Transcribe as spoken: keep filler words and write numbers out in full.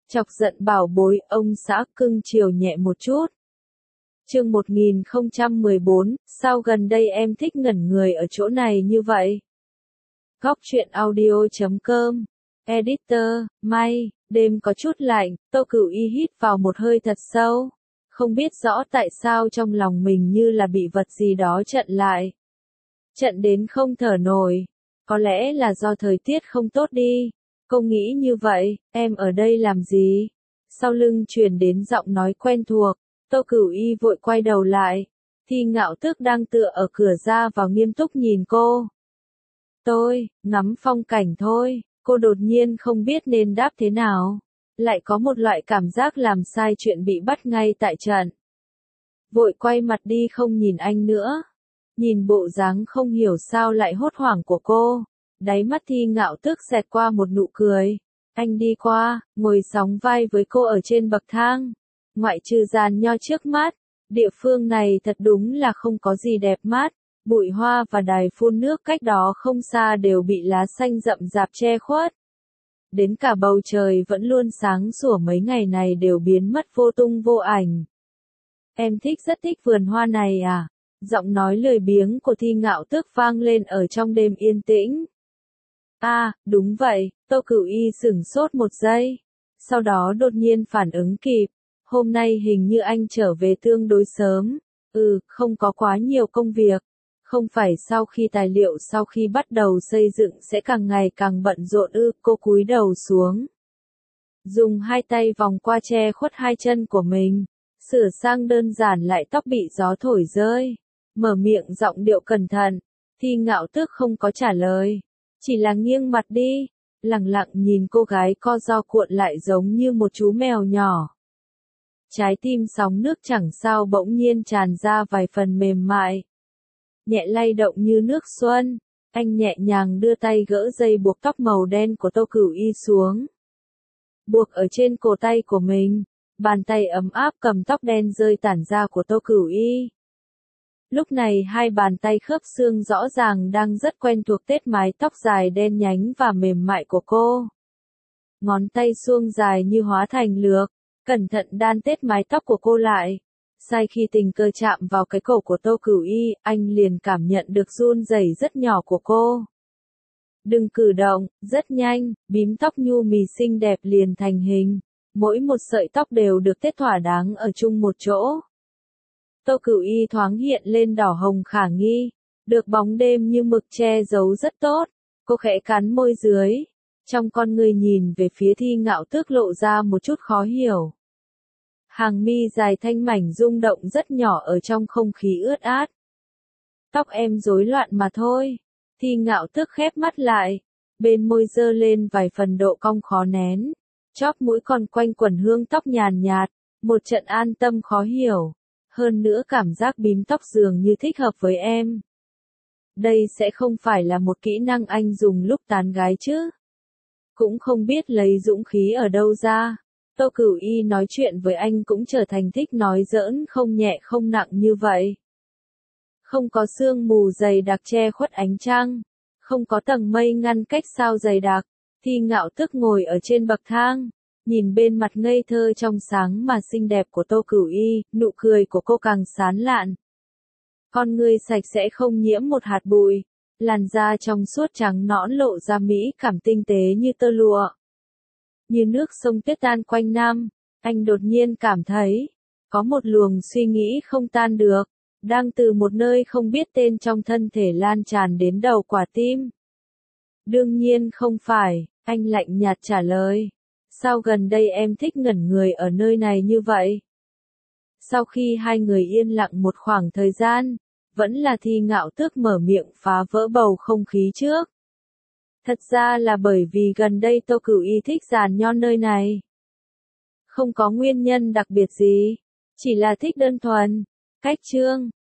Chọc giận bảo bối, ông xã cưng chiều nhẹ một chút. Chương một nghìn không trăm mười bốn, sao gần đây em thích ngẩn người ở chỗ này như vậy? Góc truyện audio chấm com. Editor, May, đêm có chút lạnh, Tô Cửu Y hít vào một hơi thật sâu. Không biết rõ tại sao trong lòng mình như là bị vật gì đó chặn lại. Chặn đến không thở nổi. Có lẽ là do thời tiết không tốt đi. Cô nghĩ như vậy, em ở đây làm gì? Sau lưng truyền đến giọng nói quen thuộc, Tô Cửu Y vội quay đầu lại. Thi Ngạo Tước đang tựa ở cửa ra vào nghiêm túc nhìn cô. Tôi, ngắm phong cảnh thôi, cô đột nhiên không biết nên đáp thế nào. Lại có một loại cảm giác làm sai chuyện bị bắt ngay tại trận. Vội quay mặt đi không nhìn anh nữa. Nhìn bộ dáng không hiểu sao lại hốt hoảng của cô. Đáy mắt Thi Ngạo Tước xẹt qua một nụ cười. Anh đi qua, ngồi sóng vai với cô ở trên bậc thang. Ngoại trừ giàn nho trước mắt, địa phương này thật đúng là không có gì đẹp mắt. Bụi hoa và đài phun nước cách đó không xa đều bị lá xanh rậm rạp che khuất. Đến cả bầu trời vẫn luôn sáng sủa mấy ngày này đều biến mất vô tung vô ảnh. Em thích rất thích vườn hoa này à? Giọng nói lười biếng của Thi Ngạo Tước vang lên ở trong đêm yên tĩnh. À, đúng vậy, Tô Cửu Y sửng sốt một giây. Sau đó đột nhiên phản ứng kịp. Hôm nay hình như anh trở về tương đối sớm. Ừ, không có quá nhiều công việc. Không phải sau khi tài liệu sau khi bắt đầu xây dựng sẽ càng ngày càng bận rộn ư? Cô cúi đầu xuống. Dùng hai tay vòng qua che khuất hai chân của mình. Sửa sang đơn giản lại tóc bị gió thổi rơi. Mở miệng giọng điệu cẩn thận. Thi Ngạo Tước không có trả lời. Chỉ là nghiêng mặt đi. Lặng lặng nhìn cô gái co ro cuộn lại giống như một chú mèo nhỏ. Trái tim sóng nước chẳng sao bỗng nhiên tràn ra vài phần mềm mại. Nhẹ lay động như nước xuân. Anh nhẹ nhàng đưa tay gỡ dây buộc tóc màu đen của Tô Cửu Y xuống. Buộc ở trên cổ tay của mình. Bàn tay ấm áp cầm tóc đen rơi tản ra của Tô Cửu Y. Lúc này hai bàn tay khớp xương rõ ràng đang rất quen thuộc tết mái tóc dài đen nhánh và mềm mại của cô. Ngón tay suông dài như hóa thành lược, cẩn thận đan tết mái tóc của cô lại. Sai khi tình cờ chạm vào cái cổ của Tô Cửu Y, anh liền cảm nhận được run rẩy rất nhỏ của cô. Đừng cử động, rất nhanh, bím tóc nhu mì xinh đẹp liền thành hình. Mỗi một sợi tóc đều được tết thỏa đáng ở chung một chỗ. Tô Cửu Y thoáng hiện lên đỏ hồng khả nghi, được bóng đêm như mực che giấu rất tốt. Cô khẽ cắn môi dưới, trong con người nhìn về phía Thi Ngạo Tước lộ ra một chút khó hiểu. Hàng mi dài thanh mảnh rung động rất nhỏ ở trong không khí ướt át. Tóc em rối loạn mà thôi. Thi Ngạo Tước khép mắt lại, bên môi dơ lên vài phần độ cong khó nén. Chóp mũi còn quanh quẩn hương tóc nhàn nhạt, một trận an tâm khó hiểu. Hơn nữa cảm giác bím tóc dường như thích hợp với em. Đây sẽ không phải là một kỹ năng anh dùng lúc tán gái chứ? Cũng không biết lấy dũng khí ở đâu ra. Tô Cửu Y nói chuyện với anh cũng trở thành thích nói giỡn không nhẹ không nặng như vậy. Không có sương mù dày đặc che khuất ánh trăng. Không có tầng mây ngăn cách sao dày đặc. Thi Ngạo Tước ngồi ở trên bậc thang. Nhìn bên mặt ngây thơ trong sáng mà xinh đẹp của Tô Cửu Y, nụ cười của cô càng sán lạn. Con người sạch sẽ không nhiễm một hạt bụi, làn da trong suốt trắng nõn lộ ra mỹ cảm tinh tế như tơ lụa. Như nước sông tuyết tan quanh năm, anh đột nhiên cảm thấy, có một luồng suy nghĩ không tan được, đang từ một nơi không biết tên trong thân thể lan tràn đến đầu quả tim. Đương nhiên không phải, anh lạnh nhạt trả lời. Sao gần đây em thích ngẩn người ở nơi này như vậy? Sau khi hai người yên lặng một khoảng thời gian, vẫn là Thi Ngạo Tước mở miệng phá vỡ bầu không khí trước. Thật ra là bởi vì gần đây Tô Cửu Y thích giàn nho nơi này. Không có nguyên nhân đặc biệt gì, chỉ là thích đơn thuần. Cách chương,